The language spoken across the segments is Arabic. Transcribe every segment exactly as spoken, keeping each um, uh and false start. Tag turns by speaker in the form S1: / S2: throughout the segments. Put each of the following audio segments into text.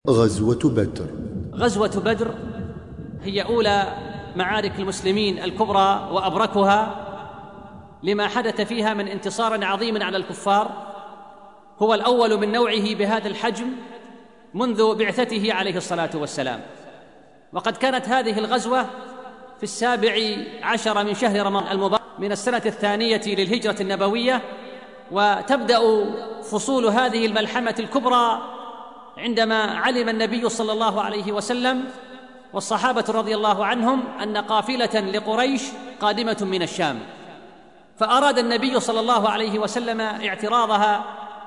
S1: غزوة بدر.
S2: غزوة بدر هي أولى معارك المسلمين الكبرى وأبركها، لما حدث فيها من انتصار عظيم على الكفار. هو الأول من نوعه بهذا الحجم منذ بعثته عليه الصلاة والسلام، وقد كانت هذه الغزوة في السابع عشر من شهر رمضان المبارك من السنة الثانية للهجرة النبوية، وتبدأ فصول هذه الملحمة الكبرى عندما علم النبي صلى الله عليه وسلم والصحابة رضي الله عنهم أن قافلة لقريش قادمة من الشام، فأراد النبي صلى الله عليه وسلم اعتراضها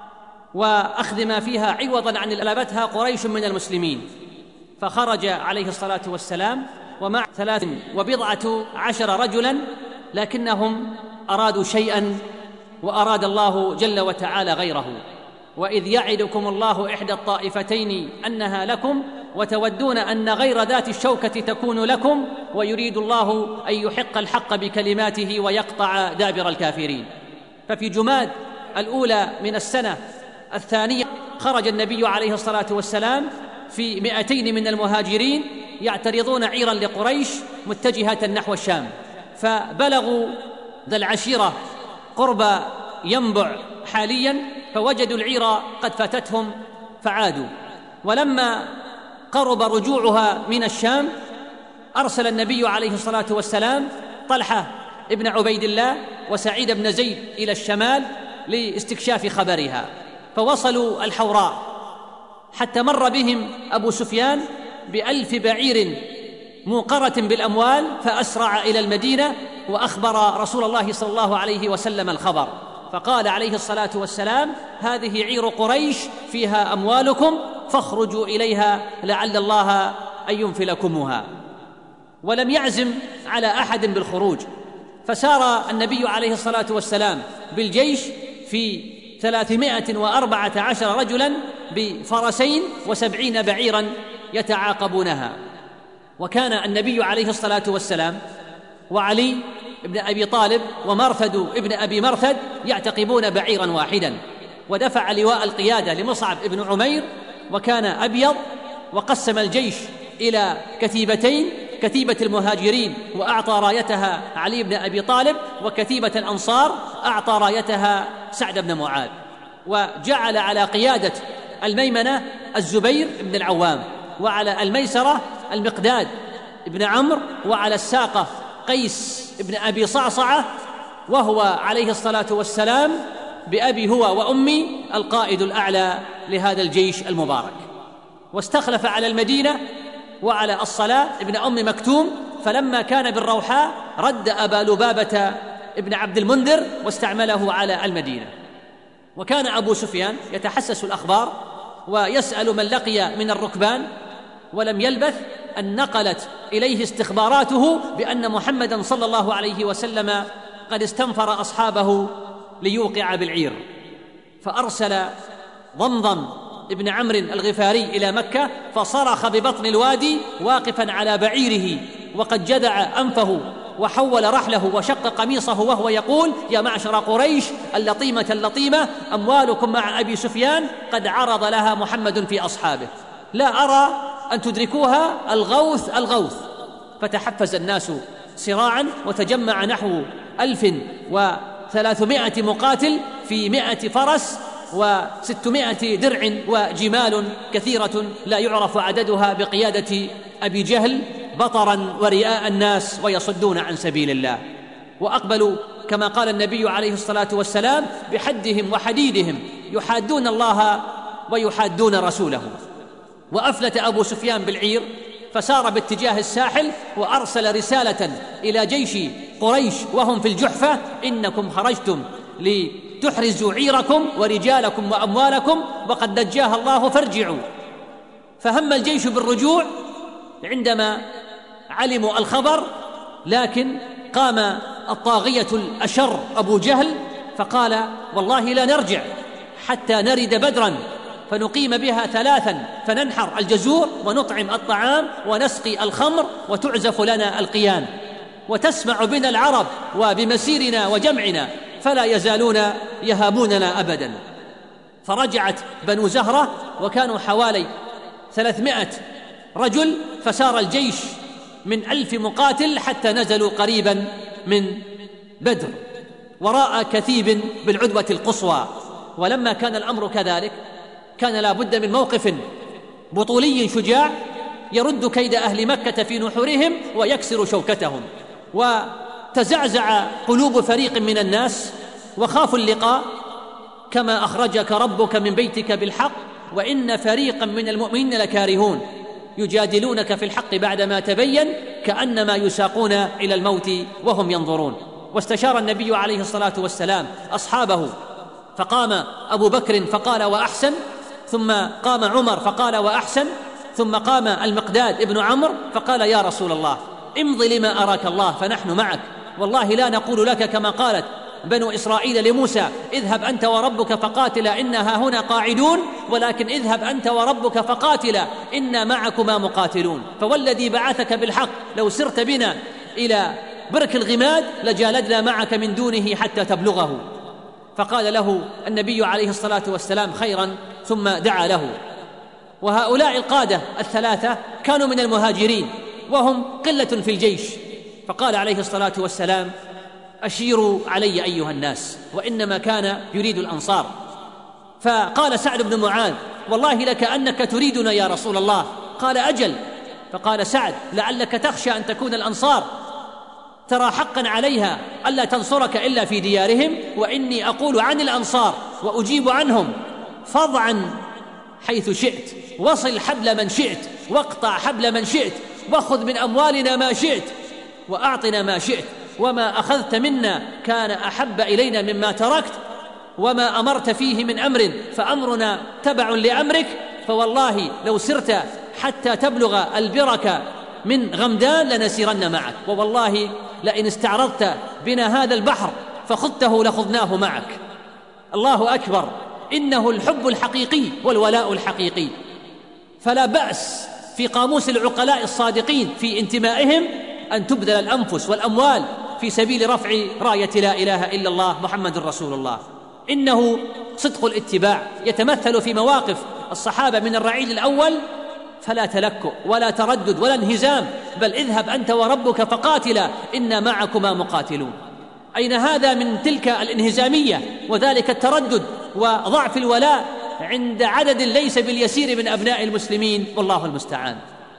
S2: وأخذ ما فيها عوضاً عن ألبتها قريش من المسلمين، فخرج عليه الصلاة والسلام ومع ثلاث وبضعة عشر رجلاً، لكنهم أرادوا شيئاً وأراد الله جل وتعالى غيره. وإذ يعدكم الله إحدى الطائفتين أنها لكم وتودون أن غير ذات الشوكة تكون لكم ويريد الله أن يحق الحق بكلماته ويقطع دابر الكافرين. ففي جماد الأولى من السنة الثانية خرج النبي عليه الصلاة والسلام في مئتين من المهاجرين يعترضون عيرا لقريش متجهة نحو الشام، فبلغوا ذا العشيرة قرب ينبع حاليا، فوجدوا العير قد فاتتهم فعادوا. ولما قرب رجوعها من الشام أرسل النبي عليه الصلاة والسلام طلحة ابن عبيد الله وسعيد بن زيد إلى الشمال لاستكشاف خبرها، فوصلوا الحوراء حتى مر بهم أبو سفيان بألف بعير موقرة بالأموال، فأسرع إلى المدينة وأخبر رسول الله صلى الله عليه وسلم الخبر، فقال عليه الصلاة والسلام: هذه عير قريش فيها أموالكم فاخرجوا إليها لعل الله أن ينفلكمها. ولم يعزم على أحد بالخروج، فسار النبي عليه الصلاة والسلام بالجيش في ثلاثمائة وأربعة عشر رجلا بفرسين وسبعين بعيرا يتعاقبونها. وكان النبي عليه الصلاة والسلام وعلي ابن أبي طالب ومرثد ابن أبي مرثد يعتقبون بعيرا واحدا، ودفع لواء القيادة لمصعب ابن عمير، وكان أبيض، وقسم الجيش إلى كتيبتين: كتيبة المهاجرين وأعطى رايتها علي بن أبي طالب، وكتيبة الأنصار أعطى رايتها سعد بن معاذ، وجعل على قيادة الميمنة الزبير بن العوام، وعلى الميسرة المقداد ابن عمرو، وعلى الساقة قيس ابن أبي صعصعة، وهو عليه الصلاة والسلام بأبي هو وأمي القائد الأعلى لهذا الجيش المبارك. واستخلف على المدينة وعلى الصلاة ابن أم مكتوم، فلما كان بالروحاء رد أبا لبابة ابن عبد المنذر واستعمله على المدينة. وكان أبو سفيان يتحسس الأخبار ويسأل من لقي من الركبان، ولم يلبث أن نقلت إليه استخباراته بأن محمدًا صلى الله عليه وسلم قد استنفر أصحابه ليوقع بالعير، فأرسل ضمضم ابن عمرو الغفاري إلى مكة، فصرخ ببطن الوادي واقفاً على بعيره وقد جدع أنفه وحول رحله وشق قميصه وهو يقول: يا معشر قريش اللطيمة اللطيمة، أموالكم مع أبي سفيان قد عرض لها محمد في أصحابه، لا أرى أن تدركوها، الغوث الغوث. فتحفز الناس سراعا وتجمع نحو ألف وثلاثمائة مقاتل في مائة فرس وستمائة درع وجمال كثيرة لا يعرف عددها بقيادة أبي جهل بطرا ورئاء الناس ويصدون عن سبيل الله. وأقبلوا كما قال النبي عليه الصلاة والسلام بحدهم وحديدهم، يحادون الله ويحادون رسوله. وأفلت أبو سفيان بالعير فسار باتجاه الساحل، وأرسل رسالة إلى جيش قريش وهم في الجحفة: إنكم خرجتم لتحرزوا عيركم ورجالكم وأموالكم وقد نجاها الله فارجعوا. فهم الجيش بالرجوع عندما علموا الخبر، لكن قام الطاغية الأشر أبو جهل فقال: والله لا نرجع حتى نرد بدرا فنقيم بها ثلاثا، فننحر الجزور ونطعم الطعام ونسقي الخمر وتعزف لنا القيان، وتسمع بنا العرب وبمسيرنا وجمعنا فلا يزالون يهابوننا أبدا. فرجعت بنو زهرة وكانوا حوالي ثلاثمائة رجل، فسار الجيش من ألف مقاتل حتى نزلوا قريبا من بدر وراء كثيب بالعدوة القصوى. ولما كان الأمر كذلك كان لا بد من موقف بطولي شجاع يرد كيد أهل مكة في نحورهم ويكسر شوكتهم. وتزعزع قلوب فريق من الناس وخافوا اللقاء، كما أخرجك ربك من بيتك بالحق وإن فريقا من المؤمنين لكارهون يجادلونك في الحق بعدما تبين كأنما يساقون إلى الموت وهم ينظرون. واستشار النبي عليه الصلاة والسلام أصحابه، فقام أبو بكر فقال وأحسن، ثم قام عمر فقال وأحسن، ثم قام المقداد ابن عمرو فقال يا رسول الله امض لما أراك الله فنحن معك، والله لا نقول لك كما قالت بنو إسرائيل لموسى اذهب أنت وربك فقاتلا إنا هنا قاعدون، ولكن اذهب أنت وربك فقاتلا إنا معكما مقاتلون، فوالذي بعثك بالحق لو سرت بنا إلى برك الغماد لجالدنا معك من دونه حتى تبلغه. فقال له النبي عليه الصلاة والسلام خيرا، ثم دعا له. وهؤلاء القادة الثلاثة كانوا من المهاجرين وهم قلة في الجيش، فقال عليه الصلاة والسلام أشيروا علي أيها الناس، وإنما كان يريد الأنصار. فقال سعد بن معاذ والله لكأنك تريدنا يا رسول الله. قال أجل. فقال سعد لعلك تخشى أن تكون الأنصار ترى حقا عليها ألا تنصرك إلا في ديارهم، وإني أقول عن الأنصار وأجيب عنهم فضعا حيث شئت، وصل حبل من شئت، واقطع حبل من شئت، واخذ من أموالنا ما شئت، وأعطنا ما شئت، وما أخذت منا كان أحب إلينا مما تركت، وما أمرت فيه من أمر فأمرنا تبع لأمرك، فوالله لو سرت حتى تبلغ البرك من غمدان لنسيرن معك، ووالله لئن استعرضت بنا هذا البحر فخذته لخذناه معك. الله أكبر، إنه الحب الحقيقي والولاء الحقيقي. فلا بأس في قاموس العقلاء الصادقين في انتمائهم أن تبذل الأنفس والأموال في سبيل رفع راية لا إله إلا الله محمد رسول الله. إنه صدق الاتباع يتمثل في مواقف الصحابة من الرعيل الأول، فلا تلكؤ ولا تردد ولا انهزام، بل اذهب أنت وربك فقاتلا إنا معكما مقاتلون. أين هذا من تلك الانهزامية وذلك التردد وضعف الولاء عند عدد ليس باليسير من أبناء المسلمين، والله المستعان.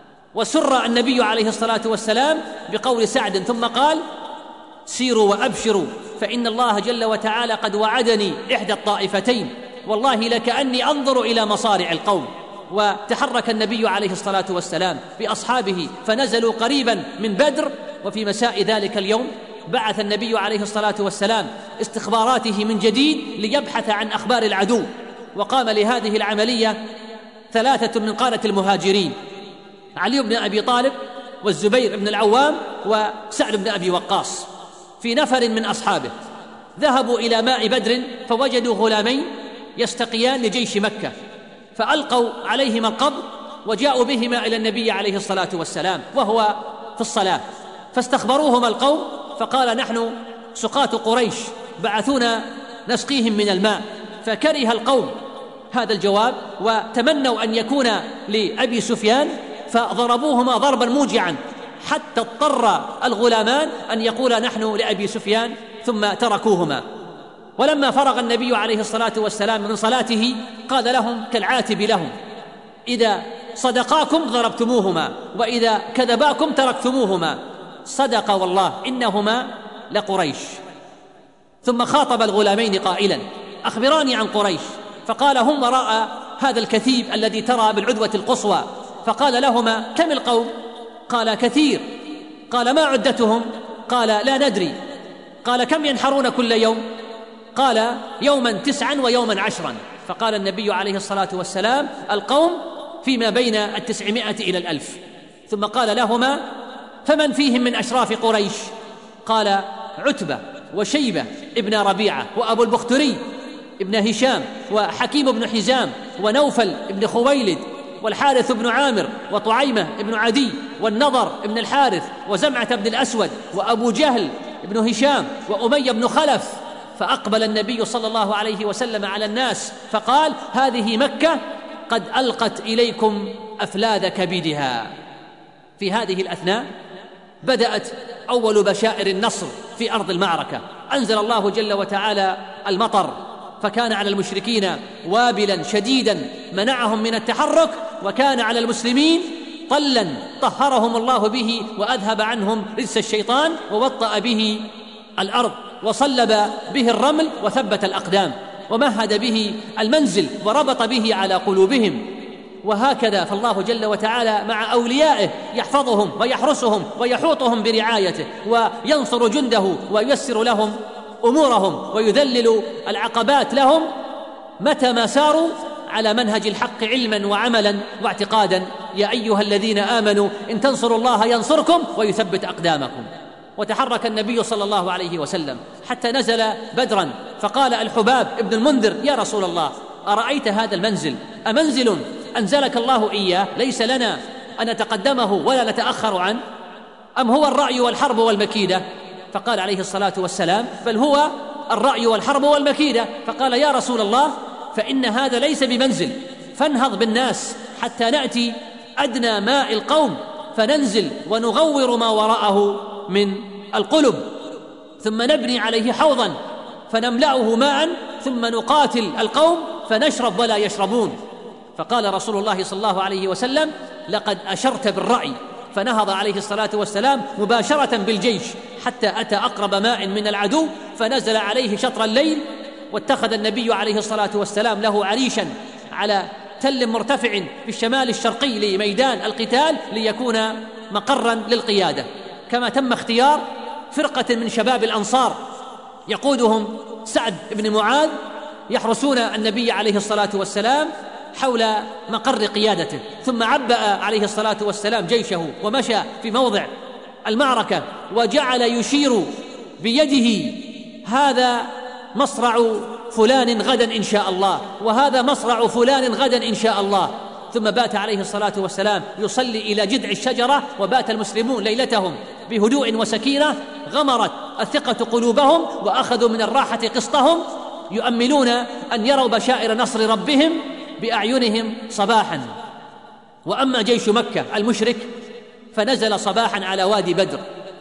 S2: وسر النبي عليه الصلاة والسلام بقول سعد ثم قال سيروا وأبشروا فإن الله جل وتعالى قد وعدني إحدى الطائفتين، والله لكأني أنظر إلى مصارع القوم. وتحرك النبي عليه الصلاة والسلام بأصحابه فنزلوا قريبا من بدر. وفي مساء ذلك اليوم بعث النبي عليه الصلاة والسلام استخباراته من جديد ليبحث عن أخبار العدو، وقام لهذه العملية ثلاثة من قادة المهاجرين: علي بن أبي طالب والزبير بن العوام وسعد بن أبي وقاص، في نفر من أصحابه. ذهبوا إلى ماء بدر فوجدوا غلامين يستقيان لجيش مكة، فألقوا عليهما القبض وجاءوا بهما إلى النبي عليه الصلاة والسلام وهو في الصلاة، فاستخبروهما القوم فقال نحن سقاة قريش بعثونا نسقيهم من الماء. فكره القوم هذا الجواب وتمنوا أن يكون لأبي سفيان، فضربوهما ضربا موجعا حتى اضطر الغلامان أن يقولا نحن لأبي سفيان، ثم تركوهما. ولما فرغ النبي عليه الصلاة والسلام من صلاته قال لهم كالعاتب لهم: إذا صدقاكم ضربتموهما، وإذا كذباكم تركتموهما، صدق والله إنهما لقريش. ثم خاطب الغلامين قائلا: أخبراني عن قريش. فقال: هم وراء هذا الكثيب الذي ترى بالعدوة القصوى. فقال لهما: كم القوم؟ قال: كثير. قال: ما عدتهم؟ قال: لا ندري. قال: كم ينحرون كل يوم؟ قال: يوما تسعا ويوما عشرا. فقال النبي عليه الصلاة والسلام: القوم فيما بين التسعمائة إلى الألف. ثم قال لهما: فمن فيهم من أشراف قريش؟ قال: عتبة وشيبة ابن ربيعة وأبو البختري ابن هشام وحكيم بن حزام ونوفل ابن خويلد والحارث بن عامر وطعيمة ابن عدي والنضر ابن الحارث وزمعة بن الأسود وأبو جهل ابن هشام وأمية بن خلف. فأقبل النبي صلى الله عليه وسلم على الناس فقال: هذه مكة قد ألقت إليكم أفلاذ كبدها. في هذه الأثناء بدأت أول بشائر النصر في أرض المعركة. أنزل الله جل وتعالى المطر، فكان على المشركين وابلا شديدا منعهم من التحرك، وكان على المسلمين طلا طهرهم الله به وأذهب عنهم رجس الشيطان، ووطأ به الأرض وصلب به الرمل وثبت الأقدام، ومهد به المنزل وربط به على قلوبهم. وهكذا فالله جل وتعالى مع أوليائه يحفظهم ويحرسهم ويحوطهم برعايته، وينصر جنده وييسر لهم أمورهم، ويذلل العقبات لهم متى ما ساروا على منهج الحق علما وعملا واعتقادا. يا أيها الذين آمنوا إن تنصروا الله ينصركم ويثبت أقدامكم. وتحرك النبي صلى الله عليه وسلم حتى نزل بدرا، فقال الحباب ابن المنذر: يا رسول الله، أرأيت هذا المنزل أمنزل أنزلك الله إياه ليس لنا أن نتقدمه ولا نتأخر عنه، أم هو الرأي والحرب والمكيدة؟ فقال عليه الصلاة والسلام: بل هو الرأي والحرب والمكيدة. فقال: يا رسول الله، فإن هذا ليس بمنزل، فانهض بالناس حتى نأتي أدنى ماء القوم فننزل ونغور ما وراءه من القلب، ثم نبني عليه حوضا فنملأه ماء، ثم نقاتل القوم فنشرب ولا يشربون. فقال رسول الله صلى الله عليه وسلم: لقد أشرت بالرأي. فنهض عليه الصلاة والسلام مباشرة بالجيش حتى أتى أقرب ماء من العدو، فنزل عليه شطر الليل، واتخذ النبي عليه الصلاة والسلام له عريشا على تل مرتفع في الشمال الشرقي لميدان القتال ليكون مقرا للقيادة. كما تم اختيار فرقة من شباب الأنصار يقودهم سعد بن معاذ يحرسون النبي عليه الصلاة والسلام حول مقر قيادته. ثم عبأ عليه الصلاة والسلام جيشه ومشى في موضع المعركة وجعل يشير بيده: هذا مصرع فلان غدا إن شاء الله، وهذا مصرع فلان غدا إن شاء الله. ثم بات عليه الصلاة والسلام يصلي إلى جذع الشجرة، وبات المسلمون ليلتهم بهدوء وسكينة، غمرت الثقة قلوبهم وأخذوا من الراحة قسطهم، يؤملون أن يروا بشائر نصر ربهم بأعينهم صباحا. وأما جيش مكة المشرك فنزل صباحا على وادي بدر،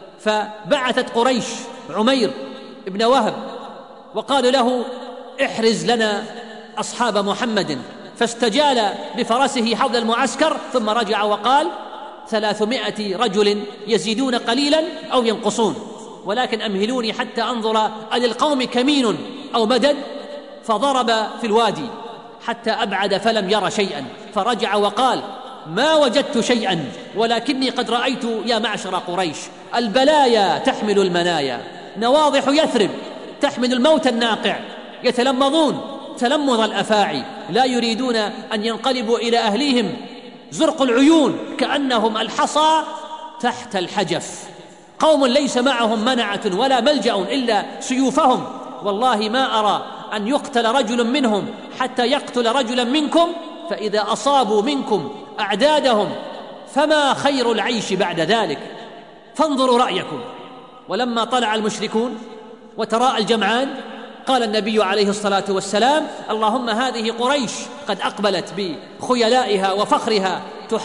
S2: فبعثت قريش عمير بن وهب وقالوا له: احرز لنا أصحاب محمد. فاستجال بفرسه حول المعسكر، ثم رجع وقال: ثلاثمائة رجل يزيدون قليلا أو ينقصون، ولكن أمهلوني حتى أنظر أللقوم كمين أو مدد. فضرب في الوادي حتى أبعد فلم ير شيئا، فرجع وقال: ما وجدت شيئا، ولكني قد رأيت يا معشر قريش البلايا تحمل المنايا، نواضح يثرب تحمل الموت الناقع، يتلمضون تلمض الأفاعي، لا يريدون أن ينقلبوا إلى أهليهم، زرق العيون كأنهم الحصى تحت الحجف، قوم ليس معهم منعة ولا ملجأ إلا سيوفهم، والله ما أرى أن يقتل رجل منهم حتى يقتل رجلا منكم، فإذا أصابوا منكم أعدادهم فما خير العيش بعد ذلك، فانظروا رأيكم. ولما طلع المشركون وتراءى الجمعان قال النبي عليه الصلاة والسلام: اللهم هذه قريش قد أقبلت بخيلائها وفخرها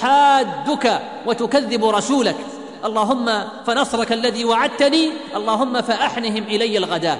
S2: تحادك وتكذب رسولك، اللهم فنصرك الذي وعدتني، اللهم فأحنهم إلي الغداء.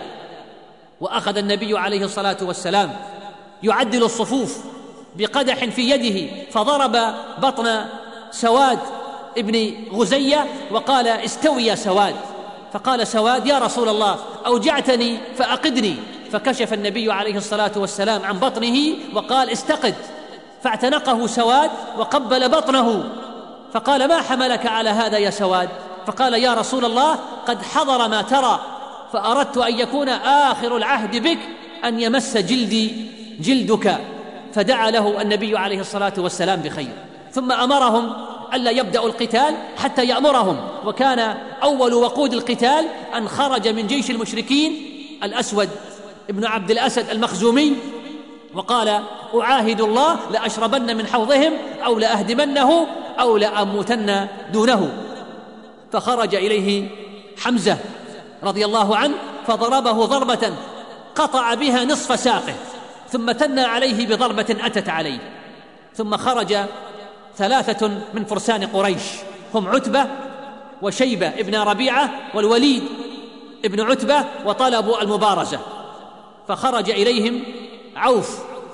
S2: وأخذ النبي عليه الصلاة والسلام يعدل الصفوف بقدح في يده، فضرب بطن سواد ابن غزية وقال: استوي يا سواد. فقال سواد: يا رسول الله، أوجعتني فأقدني. فكشف النبي عليه الصلاة والسلام عن بطنه وقال: استقد. فاعتنقه سواد وقبل بطنه، فقال: ما حملك على هذا يا سواد؟ فقال: يا رسول الله، قد حضر ما ترى، فأردت أن يكون آخر العهد بك أن يمس جلدي جلدك. فدعا له النبي عليه الصلاة والسلام بخير، ثم أمرهم ألا يبدأوا القتال حتى يأمرهم. وكان أول وقود القتال أن خرج من جيش المشركين الأسود ابن عبد الأسد المخزومي وقال: أعاهد الله لأشربن من حوضهم أو لأهدمنه أو لأموتن دونه. فخرج إليه حمزة رضي الله عنه فضربه ضربة قطع بها نصف ساقه، ثم تنى عليه بضربة أتت عليه، ثم خرج ثلاثة من فرسان قريش هم عتبة وشيبة ابن ربيعة والوليد ابن عتبة، وطلبوا المبارزة، فخرج إليهم عوف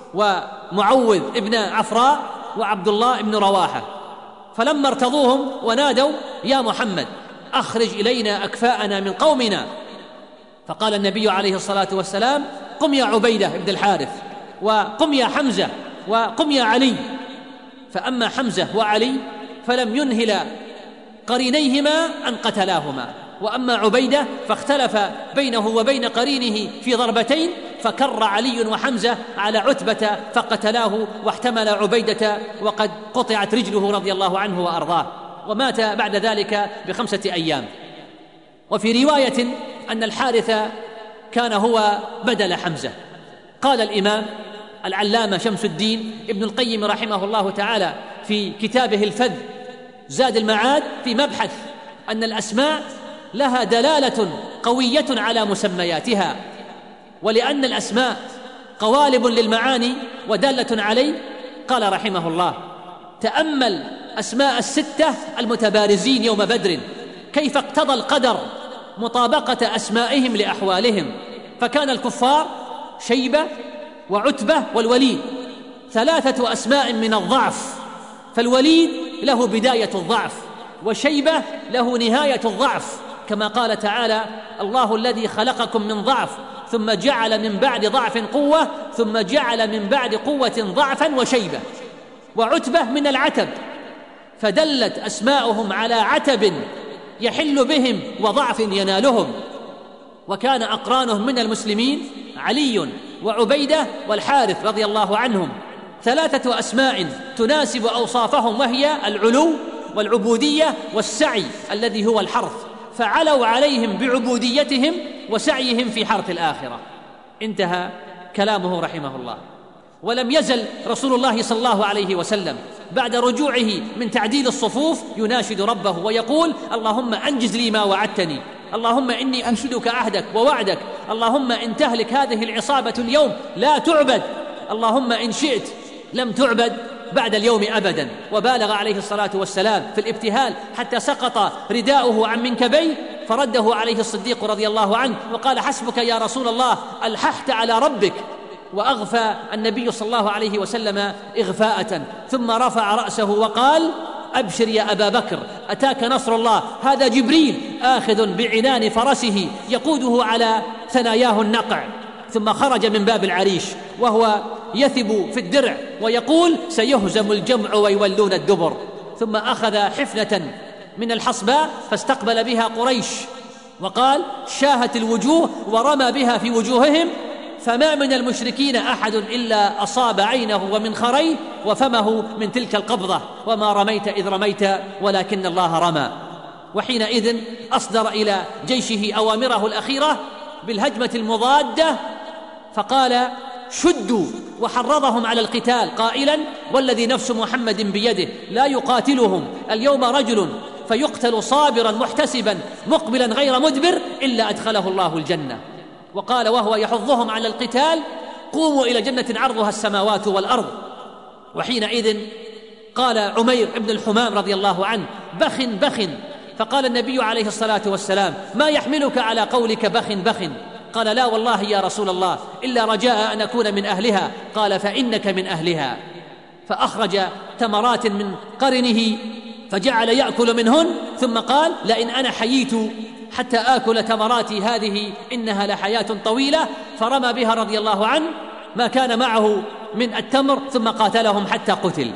S2: ومعوذ ابن عفراء وعبد الله ابن رواحة، فلما ارتضوهم ونادوا يا محمد أخرج إلينا أكفاءنا من قومنا، فقال النبي عليه الصلاة والسلام قم يا عبيدة ابن الحارث، وقم يا حمزة، وقم يا علي. فأما حمزة وعلي فلم ينهل قرينيهما أن قتلاهما، وأما عبيدة فاختلف بينه وبين قرينه في ضربتين، فكر علي وحمزة على عتبة فقتلاه، واحتمل عبيدة وقد قطعت رجله رضي الله عنه وأرضاه، ومات بعد ذلك بخمسة أيام. وفي رواية أن الحارث كان هو بدل حمزة. قال الإمام العلامة شمس الدين ابن القيم رحمه الله تعالى في كتابه الفذ زاد المعاد في مبحث أن الأسماء لها دلالة قوية على مسمياتها، ولأن الأسماء قوالب للمعاني ودالة عليه، قال رحمه الله تأمل أسماء الستة المتبارزين يوم بدر كيف اقتضى القدر مطابقة أسمائهم لأحوالهم، فكان الكفار شيبة وعتبة والوليد ثلاثة أسماء من الضعف، فالوليد له بداية الضعف، وشيبة له نهاية الضعف، كما قال تعالى الله الذي خلقكم من ضعف ثم جعل من بعد ضعف قوة ثم جعل من بعد قوة ضعفا وشيبة. وعتبة من العتب، فدلت أسماؤهم على عتب يحل بهم وضعف ينالهم. وكان أقرانهم من المسلمين علي وعبيدة والحارث رضي الله عنهم، ثلاثة أسماء تناسب أوصافهم، وهي العلو والعبودية والسعي الذي هو الحرث، فعلوا عليهم بعبوديتهم وسعيهم في حرث الآخرة. انتهى كلامه رحمه الله. ولم يزل رسول الله صلى الله عليه وسلم بعد رجوعه من تعديل الصفوف يناشد ربه ويقول اللهم أنجز لي ما وعدتني، اللهم إني أنشدك عهدك ووعدك، اللهم إن تهلك هذه العصابة اليوم لا تعبد، اللهم إن شئت لم تعبد بعد اليوم أبدا. وبالغ عليه الصلاة والسلام في الابتهال حتى سقط رداؤه عن منكبيه، فرده عليه الصديق رضي الله عنه وقال حسبك يا رسول الله ألححت على ربك، وأغفى النبي صلى الله عليه وسلم إغفاءة، ثم رفع رأسه وقال أبشر يا أبا بكر أتاك نصر الله، هذا جبريل آخذ بعنان فرسه يقوده على ثناياه النقع. ثم خرج من باب العريش وهو يثب في الدرع ويقول سيهزم الجمع ويولون الدبر. ثم أخذ حفنة من الحصباء فاستقبل بها قريش وقال شاهت الوجوه، ورمى بها في وجوههم، فما من المشركين أحد إلا أصاب عينه ومنخريه وفمه من تلك القبضة، وما رميت إذ رميت ولكن الله رمى. وحينئذ أصدر إلى جيشه أوامره الأخيرة بالهجمة المضادة، فقال شدوا، وحرضهم على القتال قائلا والذي نفس محمد بيده لا يقاتلهم اليوم رجل فيقتل صابرا محتسبا مقبلا غير مدبر إلا أدخله الله الجنة. وقال وهو يحضهم على القتال قوموا إلى جنة عرضها السماوات والأرض. وحينئذ قال عمير بن الحمام رضي الله عنه بخ بخ، فقال النبي عليه الصلاة والسلام ما يحملك على قولك بخ بخ؟ قال لا والله يا رسول الله إلا رجاء أن أكون من أهلها. قال فإنك من أهلها. فأخرج تمرات من قرنه فجعل يأكل منهن، ثم قال لئن أنا حييت حتى آكل تمراتي هذه إنها لحياة طويلة، فرمى بها رضي الله عنه ما كان معه من التمر ثم قاتلهم حتى قتل.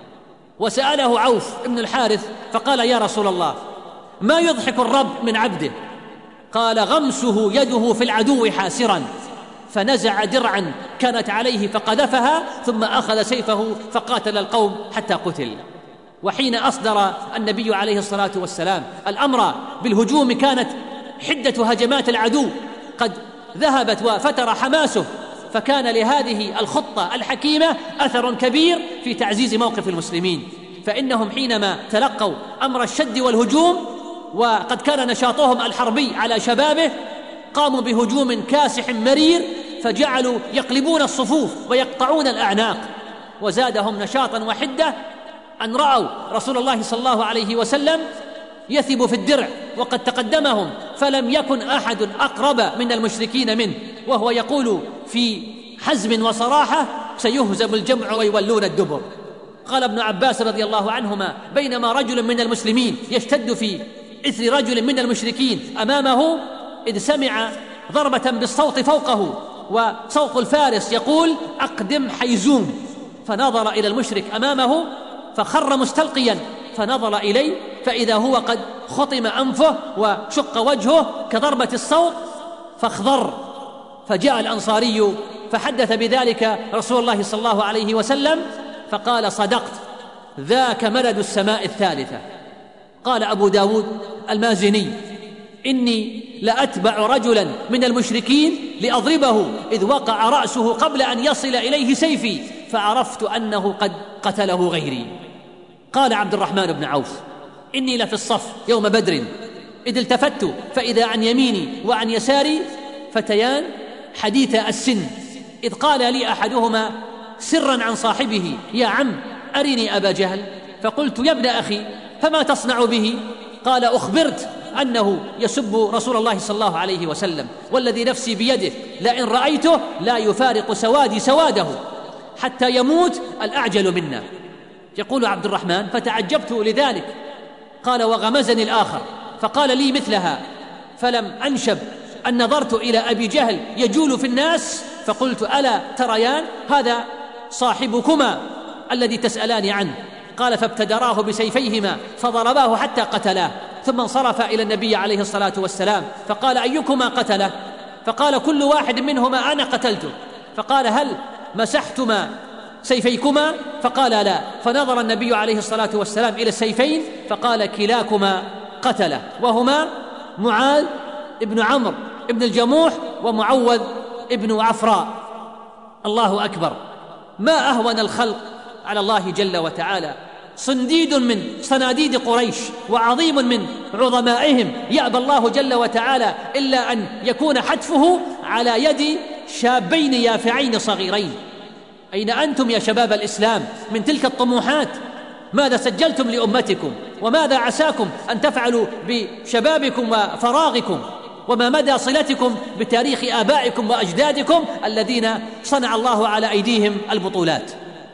S2: وسأله عوف بن الحارث فقال يا رسول الله ما يضحك الرب من عبده؟ قال غمسه يده في العدو حاسرا، فنزع درعا كانت عليه فقذفها، ثم أخذ سيفه فقاتل القوم حتى قتل. وحين أصدر النبي عليه الصلاة والسلام الأمر بالهجوم كانت حدة هجمات العدو قد ذهبت وفتر حماسه، فكان لهذه الخطة الحكيمة أثر كبير في تعزيز موقف المسلمين، فإنهم حينما تلقوا أمر الشد والهجوم وقد كان نشاطهم الحربي على شبابه قاموا بهجوم كاسح مرير، فجعلوا يقلبون الصفوف ويقطعون الأعناق، وزادهم نشاطا وحدة أن رأوا رسول الله صلى الله عليه وسلم يثب في الدرع وقد تقدمهم، فلم يكن أحد أقرب من المشركين منه، وهو يقول في حزم وصراحة: سيهزم الجمع ويولون الدبر. قال ابن عباس رضي الله عنهما: بينما رجل من المسلمين يشتد في إثر رجل من المشركين أمامه، إذ سمع ضربة بالصوت فوقه وصوت الفارس يقول: أقدم حيزوم، فنظر إلى المشرك أمامه فخر مستلقيا، فنظر إليه فإذا هو قد خطم أنفه وشق وجهه كضربة الصوت فاخضر. فجاء الأنصاري فحدث بذلك رسول الله صلى الله عليه وسلم فقال: صدقت، ذاك مدد السماء الثالثة. قال أبو داود المازني: إني لأتبع رجلا من المشركين لأضربه إذ وقع رأسه قبل أن يصل إليه سيفي، فعرفت أنه قد قتله غيري. قال عبد الرحمن بن عوف: إني لفي الصف يوم بدر إذ التفت فإذا عن يميني وعن يساري فتيان حديث السن، إذ قال لي أحدهما سرا عن صاحبه: يا عم أرني أبا جهل. فقلت: يا ابن أخي فما تصنع به؟ قال: أخبرت أنه يسب رسول الله صلى الله عليه وسلم، والذي نفسي بيده لئن رأيته لا يفارق سوادي سواده حتى يموت الأعجل منا. يقول عبد الرحمن: فتعجبت لذلك. قال: وغمزني الآخر فقال لي مثلها، فلم أنشب أن نظرت إلى أبي جهل يجول في الناس فقلت: ألا تريان هذا صاحبكما الذي تسألان عنه؟ قال: فابتدراه بسيفيهما فضرباه حتى قتلاه، ثم انصرف إلى النبي عليه الصلاة والسلام فقال: أيكما قتله؟ فقال كل واحد منهما: أنا قتلته. فقال: هل مسحتما سيفيكما؟ فقال: لا. فنظر النبي عليه الصلاة والسلام إلى السيفين فقال: كلاكما قتله، وهما معاذ ابن عمرو ابن الجموح ومعوذ ابن عفراء. الله أكبر! ما أهون الخلق على الله جل وتعالى، صنديد من صناديد قريش وعظيم من عظمائهم، يأبى الله جل وتعالى إلا أن يكون حتفه على يد شابين يافعين صغيرين. أين أنتم يا شباب الإسلام من تلك الطموحات؟ ماذا سجلتم لأمتكم؟ وماذا عساكم أن تفعلوا بشبابكم وفراغكم؟ وما مدى صلتكم بتاريخ آبائكم وأجدادكم الذين صنع الله على أيديهم البطولات؟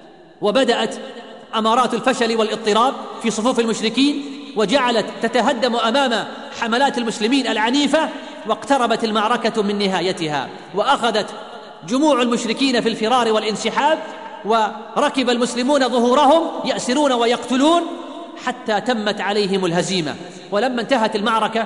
S2: وبدأت أمارات الفشل والاضطراب في صفوف المشركين، وجعلت تتهدم أمام حملات المسلمين العنيفة، واقتربت المعركة من نهايتها، وأخذت جموع المشركين في الفرار والانسحاب، وركب المسلمون ظهورهم يأسرون ويقتلون حتى تمت عليهم الهزيمة. ولما انتهت المعركة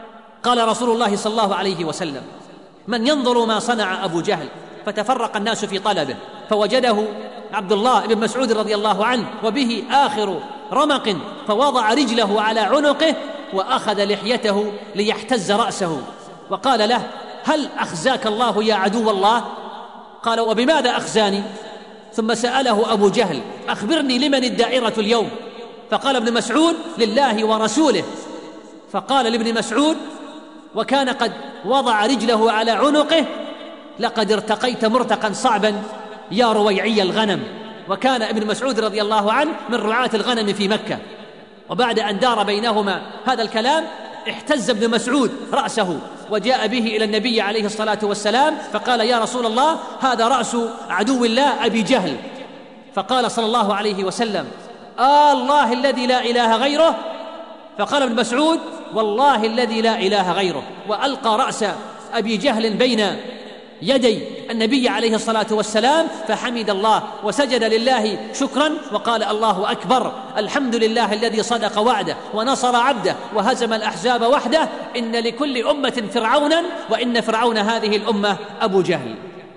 S2: قال رسول الله صلى الله عليه وسلم: من ينظر ما صنع أبو جهل؟ فتفرق الناس في طلبه، فوجده عبد الله بن مسعود رضي الله عنه وبه آخر رمق، فوضع رجله على عنقه وأخذ لحيته ليحتز رأسه، وقال له: هل أخزاك الله يا عدو الله؟ قال: وبماذا أخزاني؟ ثم سأله أبو جهل: أخبرني لمن الدائرة اليوم؟ فقال ابن مسعود: لله ورسوله. فقال لابن مسعود وكان قد وضع رجله على عنقه: لقد ارتقيت مرتقا صعبا يا رويعي الغنم. وكان ابن مسعود رضي الله عنه من رعاة الغنم في مكة. وبعد أن دار بينهما هذا الكلام احتز ابن مسعود رأسه وجاء به إلى النبي عليه الصلاة والسلام فقال: يا رسول الله، هذا رأس عدو الله أبي جهل. فقال صلى الله عليه وسلم: آه الله الذي لا إله غيره. فقال ابن مسعود: والله الذي لا إله غيره. وألقى رأس أبي جهل بين يدي النبي عليه الصلاة والسلام فحمد الله وسجد لله شكرا وقال: الله أكبر، الحمد لله الذي صدق وعده ونصر عبده وهزم الأحزاب وحده، إن لكل أمة فرعونا وإن فرعون هذه الأمة أبو جهل.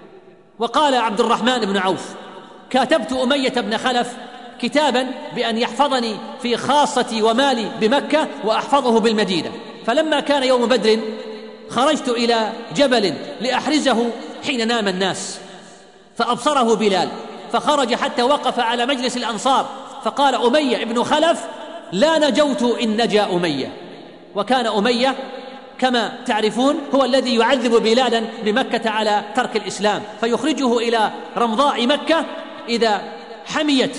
S2: وقال عبد الرحمن بن عوف: كاتبت أمية بن خلف كتابا بأن يحفظني في خاصتي ومالي بمكة وأحفظه بالمدينة، فلما كان يوم بدر خرجت إلى جبل لأحرزه حين نام الناس، فأبصره بلال فخرج حتى وقف على مجلس الأنصار فقال: أمية ابن خلف لا نجوت إن نجا أمية. وكان أمية كما تعرفون هو الذي يعذب بلالا بمكة على ترك الإسلام، فيخرجه إلى رمضاء مكة إذا حميت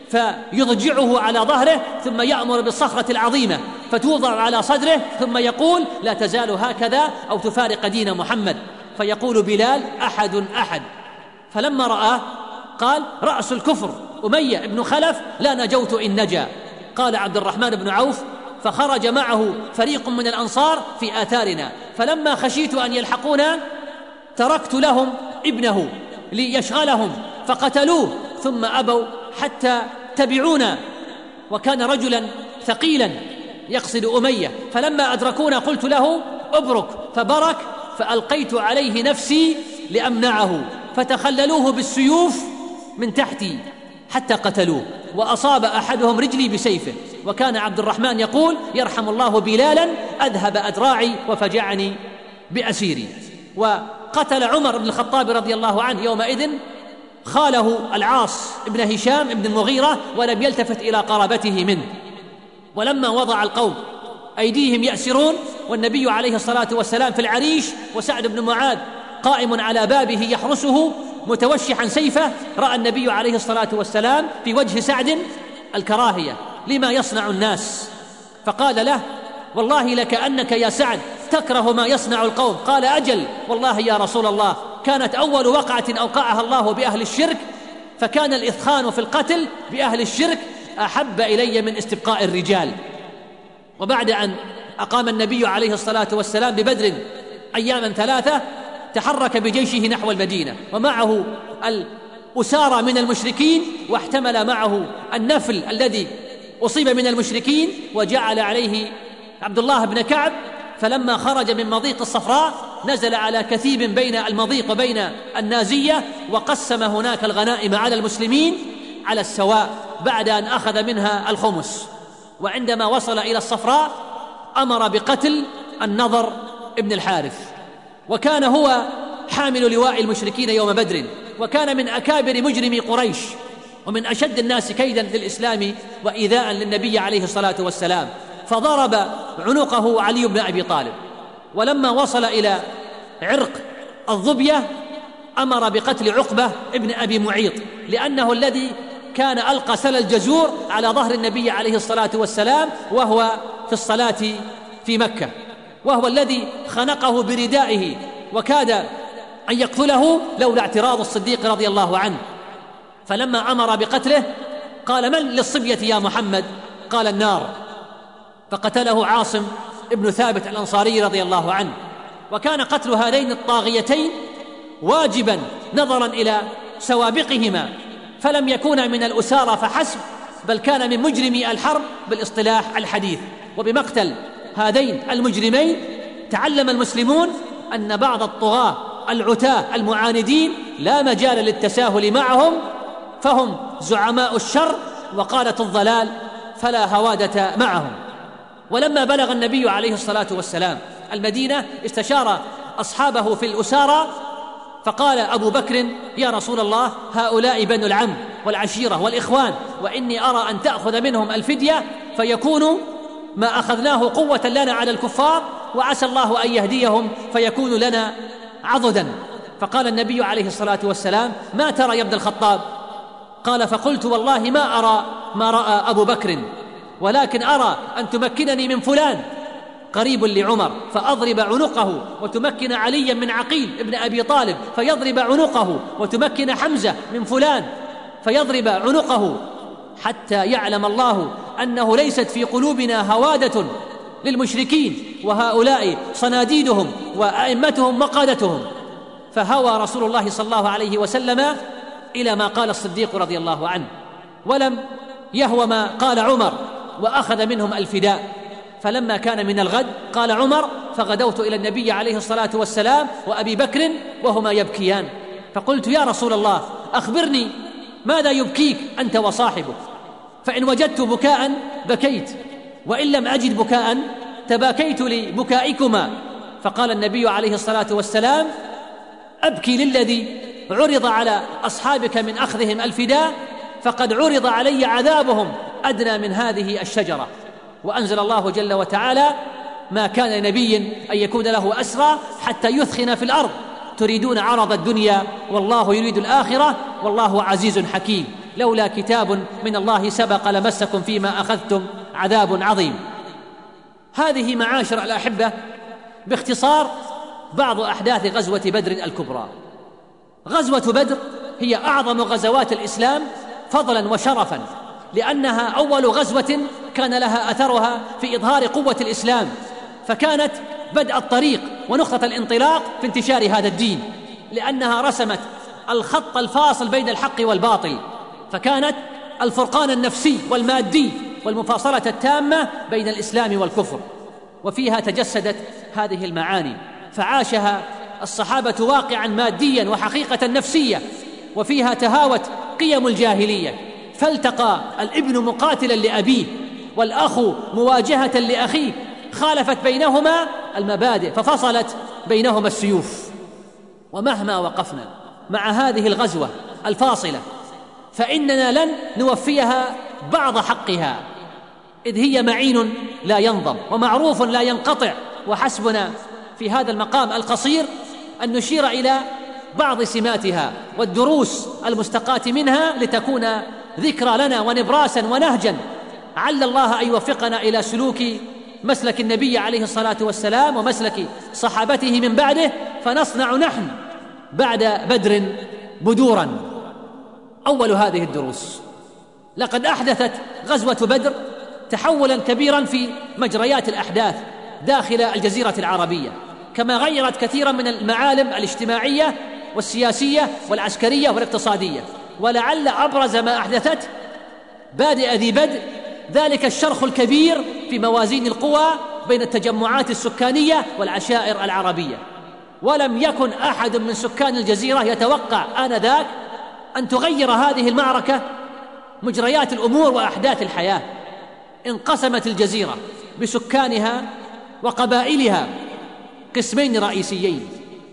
S2: فيضجعه على ظهره، ثم يأمر بالصخرة العظيمة فتوضع على صدره، ثم يقول: لا تزال هكذا أو تفارق دين محمد. فيقول بلال: أحد أحد. فلما رآه قال: رأس الكفر أمية بن خلف لا نجوت إن نجا. قال عبد الرحمن بن عوف: فخرج معه فريق من الأنصار في آثارنا، فلما خشيت أن يلحقونا تركت لهم ابنه ليشغلهم فقتلوه، ثم أبوا حتى تبعونا، وكان رجلا ثقيلا يقصد أمية. فلما أدركونا قلت له: أبرك، فبرك، فألقيت عليه نفسي لأمنعه، فتخللوه بالسيوف من تحتي حتى قتلوه، وأصاب أحدهم رجلي بسيفه. وكان عبد الرحمن يقول: يرحم الله بلالا أذهب أدراعي وفجعني بأسيري. وقتل عمر بن الخطاب رضي الله عنه يومئذ خاله العاص بن هشام بن المغيرة، ولم يلتفت إلى قرابته منه. ولما وضع القوم أيديهم يأسرون والنبي عليه الصلاة والسلام في العريش وسعد بن معاذ قائم على بابه يحرسه متوشحا سيفه، رأى النبي عليه الصلاة والسلام في وجه سعد الكراهية لما يصنع الناس، فقال له: والله لكأنك يا سعد تكره ما يصنع القوم. قال: أجل والله يا رسول الله، كانت أول وقعة أوقعها الله بأهل الشرك، فكان الإثخان في القتل بأهل الشرك أحب إلي من استبقاء الرجال. وبعد أن أقام النبي عليه الصلاة والسلام ببدر أياما ثلاثة تحرك بجيشه نحو المدينة، ومعه الأسارى من المشركين، واحتمل معه النفل الذي أصيب من المشركين، وجعل عليه عبد الله بن كعب. فلما خرج من مضيق الصفراء نزل على كثيب بين المضيق وبين النازية، وقسم هناك الغنائم على المسلمين على السواء بعد أن أخذ منها الخمس. وعندما وصل إلى الصفراء أمر بقتل النضر ابن الحارث، وكان هو حامل لواء المشركين يوم بدر، وكان من أكابر مجرمي قريش ومن أشد الناس كيدا للإسلام وإيذاء للنبي عليه الصلاة والسلام، فضرب عنقه علي بن أبي طالب. ولما وصل إلى عرق الظبية أمر بقتل عقبة ابن أبي معيط، لأنه الذي كان ألقى سل الجزور على ظهر النبي عليه الصلاة والسلام وهو في الصلاة في مكة، وهو الذي خنقه بردائه وكاد أن يقتله لولا اعتراض الصديق رضي الله عنه. فلما أمر بقتله قال: من للصبية يا محمد؟ قال: النار. فقتله عاصم ابن ثابت الأنصاري رضي الله عنه. وكان قتل هذين الطاغيتين واجبا نظرا إلى سوابقهما، فلم يكون من الأسارى فحسب، بل كان من مجرمي الحرب بالاصطلاح الحديث. وبمقتل هذين المجرمين تعلم المسلمون أن بعض الطغاة العتاة المعاندين لا مجال للتساهل معهم، فهم زعماء الشر وقادة الضلال، فلا هوادة معهم. ولما بلغ النبي عليه الصلاة والسلام المدينة استشار أصحابه في الأسارى، فقال أبو بكر: يا رسول الله، هؤلاء بنو العم والعشيرة والإخوان، وإني أرى أن تأخذ منهم الفدية فيكون ما أخذناه قوة لنا على الكفار، وعسى الله أن يهديهم فيكون لنا عضدا. فقال النبي عليه الصلاة والسلام: ما ترى يا ابن الخطاب؟ قال: فقلت: والله ما أرى ما رأى أبو بكر، ولكن أرى أن تمكنني من فلان قريب لعمر فأضرب عنقه، وتمكن عليا من عقيل ابن أبي طالب فيضرب عنقه، وتمكن حمزة من فلان فيضرب عنقه، حتى يعلم الله أنه ليست في قلوبنا هوادة للمشركين، وهؤلاء صناديدهم وأئمتهم وقادتهم. فهوى رسول الله صلى الله عليه وسلم إلى ما قال الصديق رضي الله عنه، ولم يهوى ما قال عمر، وأخذ منهم الفداء. فلما كان من الغد قال عمر: فغدوت إلى النبي عليه الصلاة والسلام وأبي بكر وهما يبكيان، فقلت: يا رسول الله، أخبرني ماذا يبكيك أنت وصاحبك؟ فإن وجدت بكاء بكيت، وإن لم أجد بكاء تباكيت لبكائكما. فقال النبي عليه الصلاة والسلام: أبكي للذي عرض على أصحابك من أخذهم الفداء، فقد عرض علي عذابهم أدنى من هذه الشجرة. وأنزل الله جل وتعالى: ما كان لنبي أن يكون له أسرى حتى يثخن في الأرض، تريدون عرض الدنيا والله يريد الآخرة والله عزيز حكيم. لولا كتاب من الله سبق لمسكم فيما أخذتم عذاب عظيم. هذه معاشر الأحبة باختصار بعض أحداث غزوة بدر الكبرى. غزوة بدر هي أعظم غزوات الإسلام فضلا وشرفا، لأنها أول غزوة كان لها أثرها في إظهار قوة الإسلام، فكانت بدء الطريق ونقطة الانطلاق في انتشار هذا الدين، لأنها رسمت الخط الفاصل بين الحق والباطل، فكانت الفرقان النفسي والمادي والمفاصلة التامة بين الإسلام والكفر، وفيها تجسدت هذه المعاني، فعاشها الصحابة واقعا ماديا وحقيقة نفسية، وفيها تهاوت قيم الجاهلية، فالتقى الابن مقاتلا لأبيه والأخ مواجهة لأخيه، خالفت بينهما المبادئ ففصلت بينهما السيوف. ومهما وقفنا مع هذه الغزوة الفاصلة فإننا لن نوفيها بعض حقها، إذ هي معين لا ينضم ومعروف لا ينقطع، وحسبنا في هذا المقام القصير أن نشير إلى بعض سماتها والدروس المستقاة منها لتكون ذكرى لنا ونبراسا ونهجا، عل الله أن يوفقنا إلى سلوك مسلك النبي عليه الصلاة والسلام ومسلك صحابته من بعده، فنصنع نحن بعد بدر بدورا. أول هذه الدروس: لقد أحدثت غزوة بدر تحولا كبيرا في مجريات الأحداث داخل الجزيرة العربية، كما غيرت كثيرا من المعالم الاجتماعية والسياسية والعسكرية والاقتصادية. ولعل أبرز ما أحدثت بادئ ذي بدء ذلك الشرخ الكبير في موازين القوى بين التجمعات السكانية والعشائر العربية، ولم يكن أحد من سكان الجزيرة يتوقع آنذاك أن تغير هذه المعركة مجريات الأمور وأحداث الحياة. انقسمت الجزيرة بسكانها وقبائلها قسمين رئيسيين: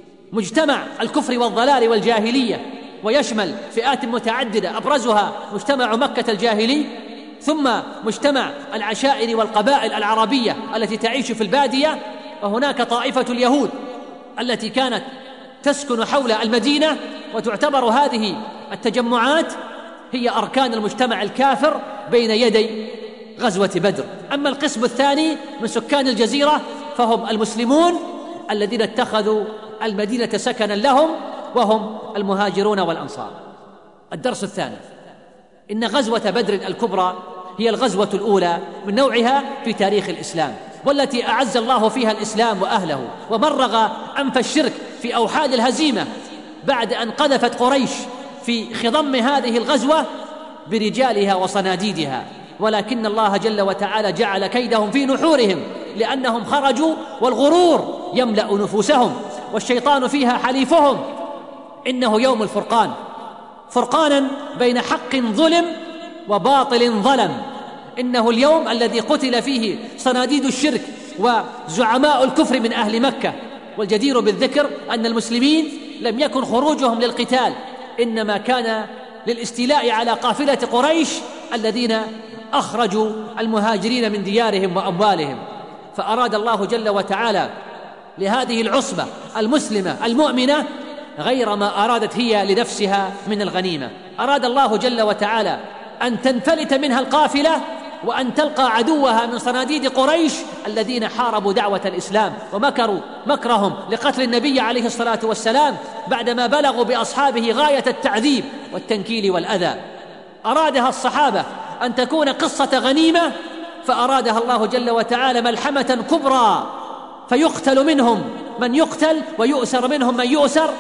S2: مجتمع الكفر والضلال والجاهلية، ويشمل فئات متعددة أبرزها مجتمع مكة الجاهلي، ثم مجتمع العشائر والقبائل العربية التي تعيش في البادية، وهناك طائفة اليهود التي كانت تسكن حول المدينة، وتعتبر هذه التجمعات هي أركان المجتمع الكافر بين يدي غزوة بدر. أما القسم الثاني من سكان الجزيرة فهم المسلمون الذين اتخذوا المدينة سكنا لهم، وهم المهاجرون والأنصار. الدرس الثاني: إن غزوة بدر الكبرى هي الغزوة الأولى من نوعها في تاريخ الإسلام، والتي أعز الله فيها الإسلام وأهله ومرغ أنف الشرك في أوحال الهزيمة، بعد أن قذفت قريش في خضم هذه الغزوة برجالها وصناديدها، ولكن الله جل وتعالى جعل كيدهم في نحورهم، لأنهم خرجوا والغرور يملأ نفوسهم والشيطان فيها حليفهم. إنه يوم الفرقان، فرقانا بين حق ظلم وباطل ظلم. إنه اليوم الذي قتل فيه صناديد الشرك وزعماء الكفر من أهل مكة. والجدير بالذكر أن المسلمين لم يكن خروجهم للقتال، إنما كان للاستيلاء على قافلة قريش الذين أخرجوا المهاجرين من ديارهم وأموالهم. فأراد الله جل وتعالى لهذه العصبة المسلمة المؤمنة غير ما أرادت هي لنفسها من الغنيمة. أراد الله جل وتعالى أن تنفلت منها القافلة وأن تلقى عدوها من صناديد قريش الذين حاربوا دعوة الإسلام ومكروا مكرهم لقتل النبي عليه الصلاة والسلام بعدما بلغوا بأصحابه غاية التعذيب والتنكيل والأذى. أرادها الصحابة أن تكون قصة غنيمة، فأرادها الله جل وتعالى ملحمة كبرى، فيقتل منهم من يقتل ويؤسر منهم من يؤسر،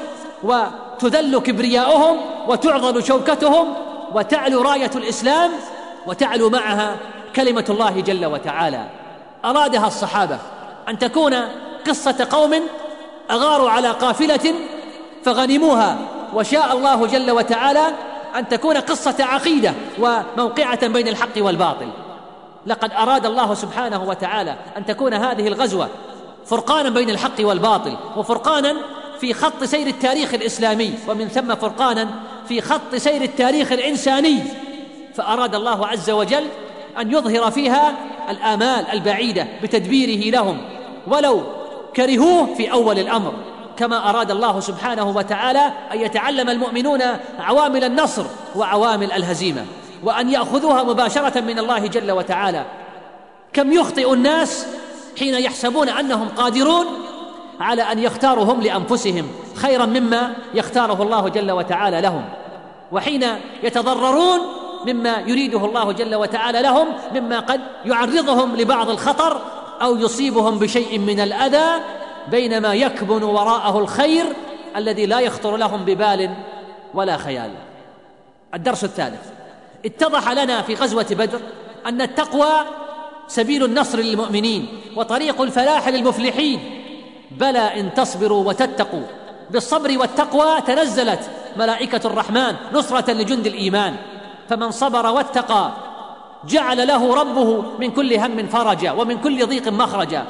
S2: وتذل كبرياؤهم وتعضل شوكتهم، وتعلو راية الإسلام وتعلو معها كلمة الله جل وتعالى. أرادها الصحابة أن تكون قصة قوم أغاروا على قافلة فغنموها، وشاء الله جل وتعالى أن تكون قصة عقيدة وموقعة بين الحق والباطل. لقد أراد الله سبحانه وتعالى أن تكون هذه الغزوة فرقانا بين الحق والباطل، وفرقانا في خط سير التاريخ الإسلامي، ومن ثم فرقانا في خط سير التاريخ الإنساني. فأراد الله عز وجل أن يظهر فيها الآمال البعيدة بتدبيره لهم، ولو كرهوه في أول الأمر، كما أراد الله سبحانه وتعالى أن يتعلم المؤمنون عوامل النصر وعوامل الهزيمة، وأن يأخذوها مباشرة من الله جل وتعالى. كم يخطئ الناس حين يحسبون أنهم قادرون على أن يختاروا هم لأنفسهم خيرا مما يختاره الله جل وتعالى لهم، وحين يتضررون مما يريده الله جل وتعالى لهم مما قد يعرضهم لبعض الخطر أو يصيبهم بشيء من الأذى، بينما يكبن وراءه الخير الذي لا يخطر لهم ببال ولا خيال. الدرس الثالث: اتضح لنا في غزوة بدر أن التقوى سبيل النصر للمؤمنين وطريق الفلاح للمفلحين، بلى إن تصبروا وتتقوا. بالصبر والتقوى تنزلت ملائكة الرحمن نصرة لجند الإيمان، فمن صبر واتقى جعل له ربه من كل هم فرجا ومن كل ضيق مخرجا.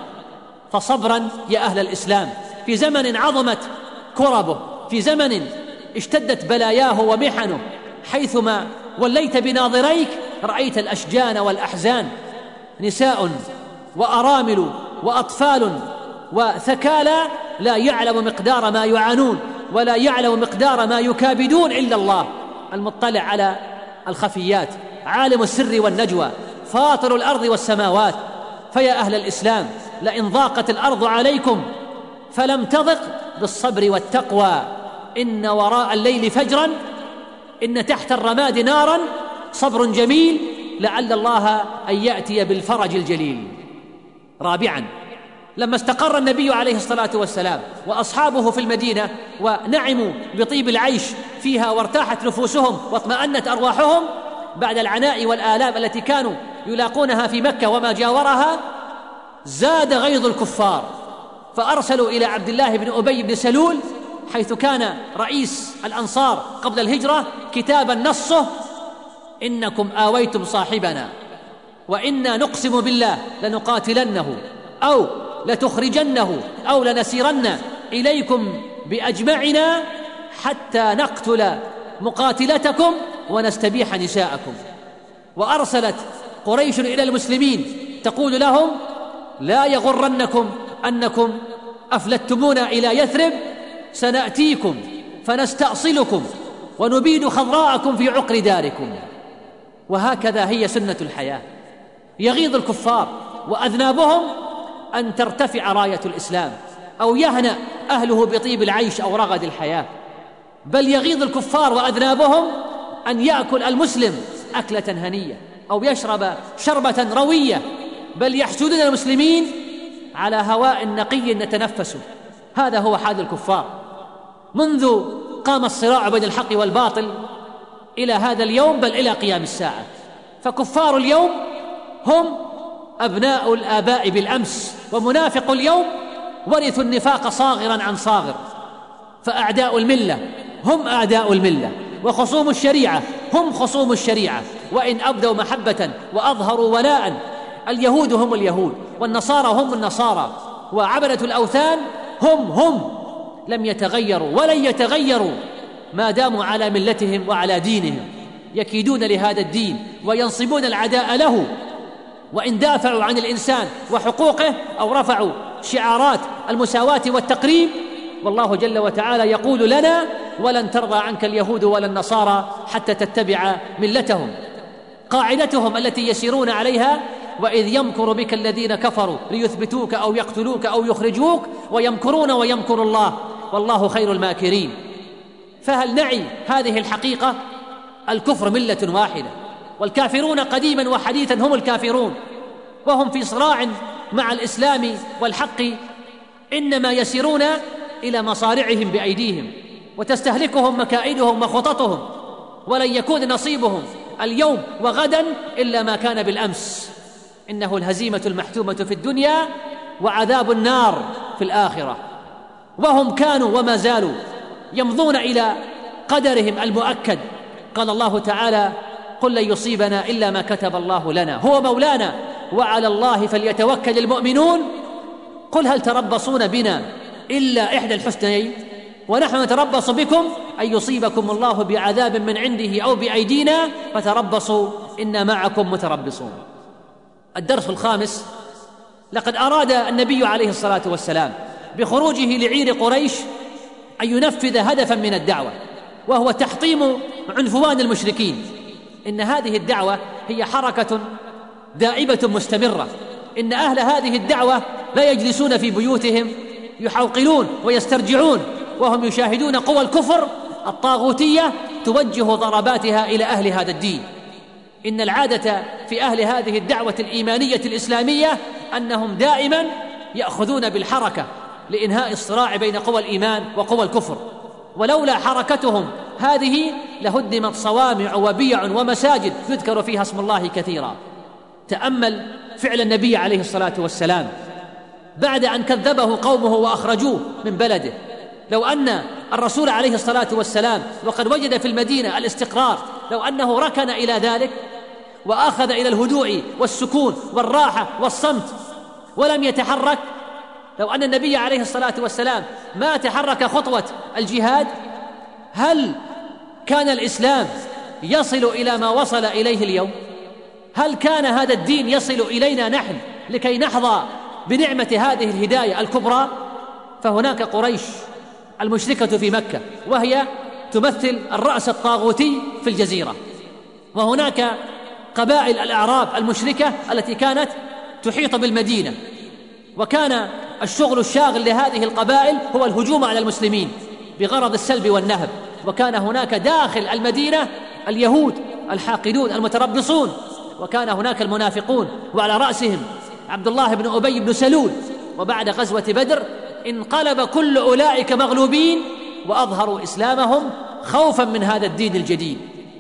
S2: فصبرا يا أهل الإسلام في زمن عظمت كربه، في زمن اشتدت بلاياه ومحنه، حيثما وليت بناظريك رأيت الأشجان والأحزان، نساء وأرامل وأطفال وثكالى لا يعلم مقدار ما يعانون ولا يعلم مقدار ما يكابدون إلا الله المطلع على الخفيات، عالم السر والنجوى، فاطر الأرض والسماوات. فيا أهل الإسلام، لئن ضاقت الأرض عليكم فلم تضق بالصبر والتقوى. إن وراء الليل فجرا، إن تحت الرماد نارا، صبر جميل لعل الله أن يأتي بالفرج الجليل. رابعا: لما استقر النبي عليه الصلاة والسلام وأصحابه في المدينة ونعموا بطيب العيش فيها وارتاحت نفوسهم واطمأنت أرواحهم بعد العناء والآلام التي كانوا يلاقونها في مكة وما جاورها، زاد غيظ الكفار، فأرسلوا إلى عبد الله بن أبي بن سلول حيث كان رئيس الأنصار قبل الهجرة كتابا نصه: إنكم آويتم صاحبنا وإنا نقسم بالله لنقاتلنه أو لتخرجنه أو لنسيرن إليكم بأجمعنا حتى نقتل مقاتلتكم ونستبيح نساءكم. وأرسلت قريش إلى المسلمين تقول لهم: لا يغرنكم أنكم أفلتمونا إلى يثرب، سنأتيكم فنستأصلكم ونبيد خضراءكم في عقر داركم. وهكذا هي سنة الحياة. يغيظ الكفار وأذنابهم أن ترتفع راية الإسلام أو يهنأ أهله بطيب العيش أو رغد الحياة، بل يغيظ الكفار وأذنابهم أن يأكل المسلم أكلة هنية أو يشرب شربة روية، بل يحسدون المسلمين على هواء نقي نتنفسه. هذا هو حال الكفار منذ قام الصراع بين الحق والباطل إلى هذا اليوم، بل إلى قيام الساعة. فكفار اليوم هم أبناء الآباء بالأمس، ومنافق اليوم ورثوا النفاق صاغرا عن صاغر. فأعداء الملة هم أعداء الملة، وخصوم الشريعة هم خصوم الشريعة، وإن أبدوا محبة وأظهروا ولاء. اليهود هم اليهود، والنصارى هم النصارى، وعبدة الأوثان هم هم لم يتغيروا ولن يتغيروا ما داموا على ملتهم وعلى دينهم. يكيدون لهذا الدين وينصبون العداء له، وإن دافعوا عن الإنسان وحقوقه أو رفعوا شعارات المساواة والتقريب، والله جل وتعالى يقول لنا: ولن ترضى عنك اليهود ولا النصارى حتى تتبع ملتهم. قاعدتهم التي يسيرون عليها: وإذ يمكر بك الذين كفروا ليثبتوك أو يقتلوك أو يخرجوك ويمكرون ويمكر الله والله خير الماكرين. فهل نعي هذه الحقيقة؟ الكفر ملة واحدة، والكافرون قديما وحديثا هم الكافرون، وهم في صراع مع الإسلام والحق، إنما يسيرون إلى مصارعهم بأيديهم، وتستهلكهم مكائدهم وخططهم، ولن يكون نصيبهم اليوم وغدا إلا ما كان بالأمس. إنه الهزيمة المحتومة في الدنيا وعذاب النار في الآخرة. وهم كانوا وما زالوا يمضون إلى قدرهم المؤكد. قال الله تعالى: قل لن يصيبنا إلا ما كتب الله لنا هو مولانا وعلى الله فليتوكل المؤمنون. قل هل تربصون بنا إلا إحدى الحسنيين ونحن نتربص بكم أن يصيبكم الله بعذاب من عنده أو بأيدينا فتربصوا إنا معكم متربصون. الدرس الخامس: لقد أراد النبي عليه الصلاة والسلام بخروجه لعير قريش أن ينفذ هدفا من الدعوة، وهو تحطيم عنفوان المشركين. إن هذه الدعوة هي حركة دائبة مستمرة، إن أهل هذه الدعوة لا يجلسون في بيوتهم يحوقلون ويسترجعون وهم يشاهدون قوى الكفر الطاغوتية توجه ضرباتها إلى أهل هذا الدين. إن العادة في أهل هذه الدعوة الإيمانية الإسلامية أنهم دائما يأخذون بالحركة لإنهاء الصراع بين قوى الإيمان وقوى الكفر، ولولا حركتهم هذه لهدمت صوامع وبيع ومساجد يذكر فيها اسم الله كثيرا. تأمل فعل النبي عليه الصلاة والسلام بعد أن كذبه قومه وأخرجوه من بلده. لو أن الرسول عليه الصلاة والسلام وقد وجد في المدينة الاستقرار، لو أنه ركن إلى ذلك وأخذ إلى الهدوء والسكون والراحة والصمت ولم يتحرك، لو أن النبي عليه الصلاة والسلام ما تحرك خطوة الجهاد، هل كان الإسلام يصل إلى ما وصل إليه اليوم؟ هل كان هذا الدين يصل إلينا نحن لكي نحظى بنعمة هذه الهداية الكبرى؟ فهناك قريش المشركة في مكة، وهي تمثل الرأس الطاغوتي في الجزيرة، وهناك قبائل الأعراب المشركة التي كانت تحيط بالمدينة، وكان الشغل الشاغل لهذه القبائل هو الهجوم على المسلمين بغرض السلب والنهب. وكان هناك داخل المدينة اليهود الحاقدون المتربصون، وكان هناك المنافقون وعلى رأسهم عبد الله بن أبي بن سلول. وبعد غزوة بدر انقلب كل أولئك مغلوبين وأظهروا إسلامهم خوفا من هذا الدين الجديد.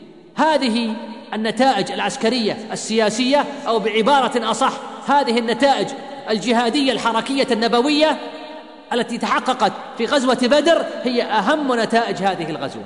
S2: هذه النتائج العسكرية السياسية، أو بعبارة أصح هذه النتائج الجهادية الحركية النبوية التي تحققت في غزوة بدر، هي أهم نتائج هذه الغزوة.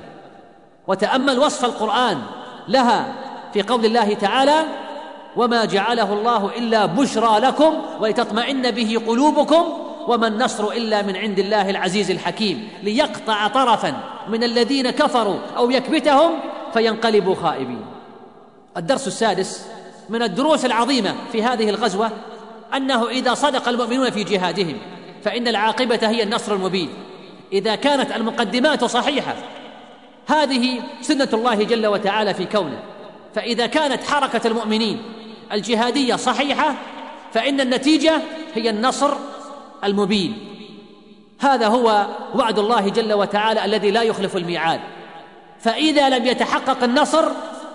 S2: وتأمل وصف القرآن لها في قول الله تعالى: وما جعله الله إلا بشرى لكم ولتطمئن به قلوبكم وما النصر إلا من عند الله العزيز الحكيم، ليقطع طرفا من الذين كفروا أو يكبتهم فينقلبوا خائبين. الدرس السادس من الدروس العظيمة في هذه الغزوة أنه إذا صدق المؤمنون في جهادهم فإن العاقبة هي النصر المبين. إذا كانت المقدمات صحيحة، هذه سنة الله جل وتعالى في كونه، فإذا كانت حركة المؤمنين الجهادية صحيحة فإن النتيجة هي النصر المبين. هذا هو وعد الله جل وتعالى الذي لا يخلف الميعاد. فإذا لم يتحقق النصر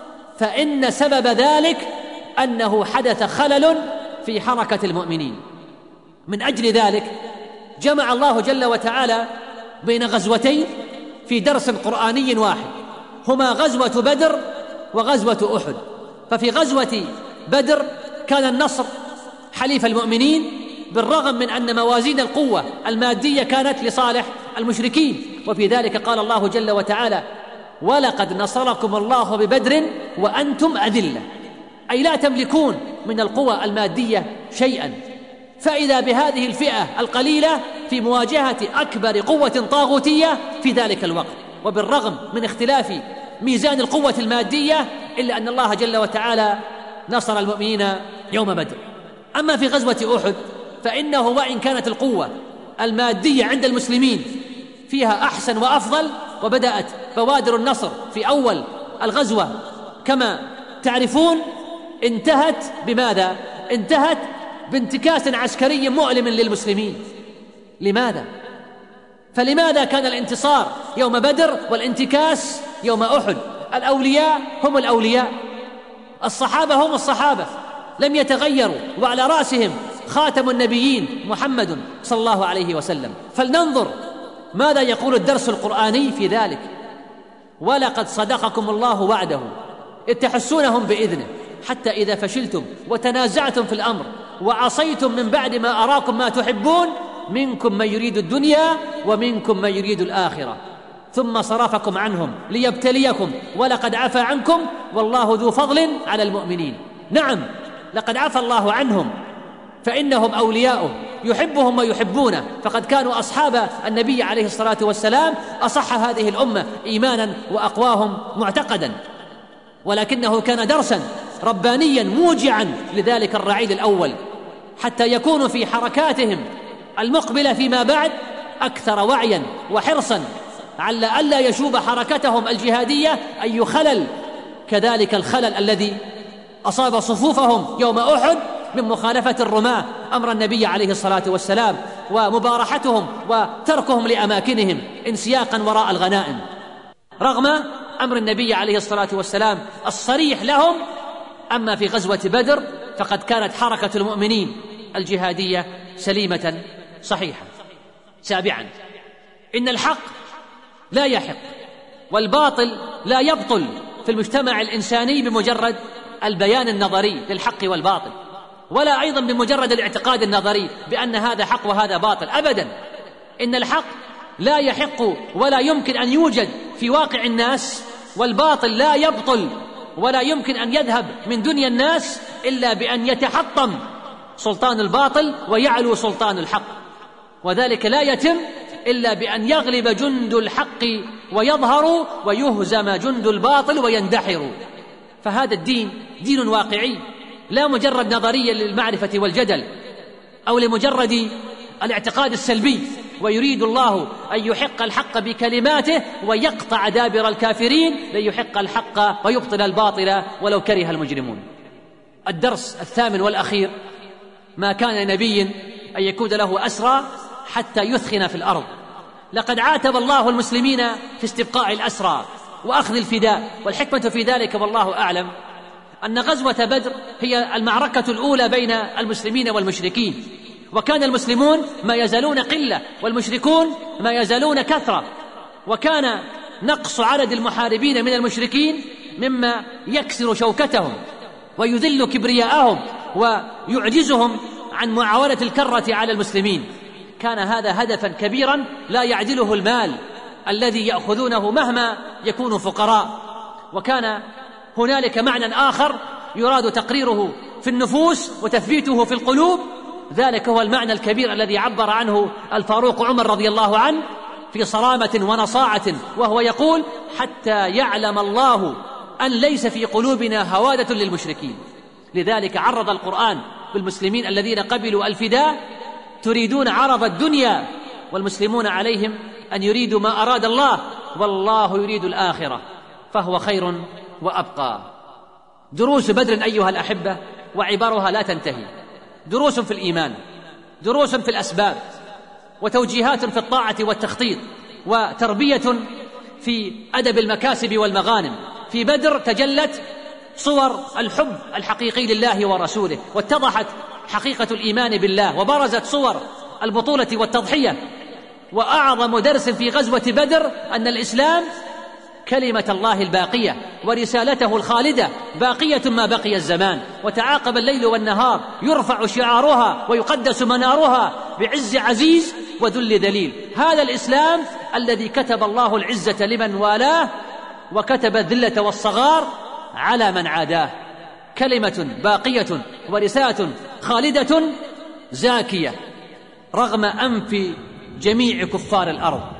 S2: فإن سبب ذلك أنه حدث خلل في حركة المؤمنين. من أجل ذلك جمع الله جل وتعالى بين غزوتين في درس قرآني واحد، هما غزوة بدر وغزوة أحد. ففي غزوة بدر كان النصر حليف المؤمنين، بالرغم من أن موازين القوة المادية كانت لصالح المشركين. وفي ذلك قال الله جل وتعالى: ولقد نصركم الله ببدر وأنتم أذلة، أي لا تملكون من القوى المادية شيئا. فإذا بهذه الفئة القليلة في مواجهة أكبر قوة طاغوتية في ذلك الوقت، وبالرغم من اختلاف ميزان القوة المادية إلا أن الله جل وتعالى نصر المؤمنين يوم بدر. أما في غزوة أحد فإنه وإن كانت القوة المادية عند المسلمين فيها أحسن وأفضل، وبدأت بوادر النصر في أول الغزوة كما تعرفون، انتهت بماذا؟ انتهت بانتكاس عسكري مؤلم للمسلمين. لماذا؟ فلماذا كان الانتصار يوم بدر والانتكاس يوم أحد؟ الأولياء هم الأولياء، الصحابة هم الصحابة، لم يتغيروا، وعلى رأسهم خاتم النبيين محمد صلى الله عليه وسلم. فلننظر ماذا يقول الدرس القرآني في ذلك: ولقد صدقكم الله وعده إذ تحسونهم بإذنه حتى إذا فشلتم وتنازعتم في الأمر وعصيتم من بعد ما أراكم ما تحبون منكم من يريد الدنيا ومنكم من يريد الآخرة ثم صرفكم عنهم ليبتليكم ولقد عفا عنكم والله ذو فضل على المؤمنين. نعم، لقد عفا الله عنهم فإنهم أولياؤه يحبهم ويحبونه، فقد كانوا أصحاب النبي عليه الصلاة والسلام أصح هذه الأمة إيمانا وأقواهم معتقدا، ولكنه كان درسا ربانيا موجعا لذلك الرعيل الأول، حتى يكونوا في حركاتهم المقبلة فيما بعد أكثر وعيا وحرصا على ألا يشوب حركتهم الجهادية أي خلل، كذلك الخلل الذي أصاب صفوفهم يوم أحد من مخالفة الرماة أمر النبي عليه الصلاة والسلام ومبارحتهم وتركهم لأماكنهم انسياقا وراء الغنائم، رغم أمر النبي عليه الصلاة والسلام الصريح لهم. أما في غزوة بدر فقد كانت حركة المؤمنين الجهادية سليمة صحيحة. سابعا، إن الحق لا يحق والباطل لا يبطل في المجتمع الإنساني بمجرد البيان النظري للحق والباطل، ولا أيضا بمجرد الاعتقاد النظري بأن هذا حق وهذا باطل، أبدا. إن الحق لا يحق ولا يمكن أن يوجد في واقع الناس، والباطل لا يبطل ولا يمكن أن يذهب من دنيا الناس إلا بأن يتحطم سلطان الباطل ويعلو سلطان الحق، وذلك لا يتم إلا بأن يغلب جند الحق ويظهر ويهزم جند الباطل ويندحر. فهذا الدين دين واقعي، لا مجرد نظرية للمعرفة والجدل أو لمجرد الاعتقاد السلبي، ويريد الله أن يحق الحق بكلماته ويقطع دابر الكافرين ليحق الحق ويبطل الباطل ولو كره المجرمون. الدرس الثامن والأخير: ما كان لنبي أن يكون له أسرى حتى يثخن في الأرض. لقد عاتب الله المسلمين في استبقاء الأسرى وأخذ الفداء، والحكمة في ذلك والله أعلم أن غزوة بدر هي المعركة الأولى بين المسلمين والمشركين، وكان المسلمون ما يزالون قلة والمشركون ما يزالون كثرة، وكان نقص عدد المحاربين من المشركين مما يكسر شوكتهم ويذل كبرياءهم ويعجزهم عن معاولة الكرة على المسلمين. كان هذا هدفا كبيرا لا يعدله المال الذي يأخذونه مهما يكونوا فقراء، وكان هنالك معنى آخر يراد تقريره في النفوس وتثبيته في القلوب. ذلك هو المعنى الكبير الذي عبر عنه الفاروق عمر رضي الله عنه في صرامة ونصاعة، وهو يقول: حتى يعلم الله أن ليس في قلوبنا هوادة للمشركين. لذلك عرض القرآن بالمسلمين الذين قبلوا الفداء: تريدون عرض الدنيا والمسلمون عليهم أن يريدوا ما أراد الله، والله يريد الآخرة فهو خير وأبقى. دروس بدر أيها الأحبة وعبارها لا تنتهي، دروس في الإيمان، دروس في الأسباب، وتوجيهات في الطاعة والتخطيط، وتربية في أدب المكاسب والمغانم. في بدر تجلت صور الحب الحقيقي لله ورسوله، واتضحت حقيقة الإيمان بالله، وبرزت صور البطولة والتضحية. وأعظم درس في غزوة بدر أن الإسلام كلمة الله الباقية ورسالته الخالدة باقية ما بقي الزمان، وتعاقب الليل والنهار يرفع شعارها ويقدس منارها بعز عزيز وذل ذليل. هذا الإسلام الذي كتب الله العزة لمن والاه وكتب الذلة والصغار على من عاداه. كلمة باقية ورسالة خالدة زاكية رغم أنف جميع كفار الأرض.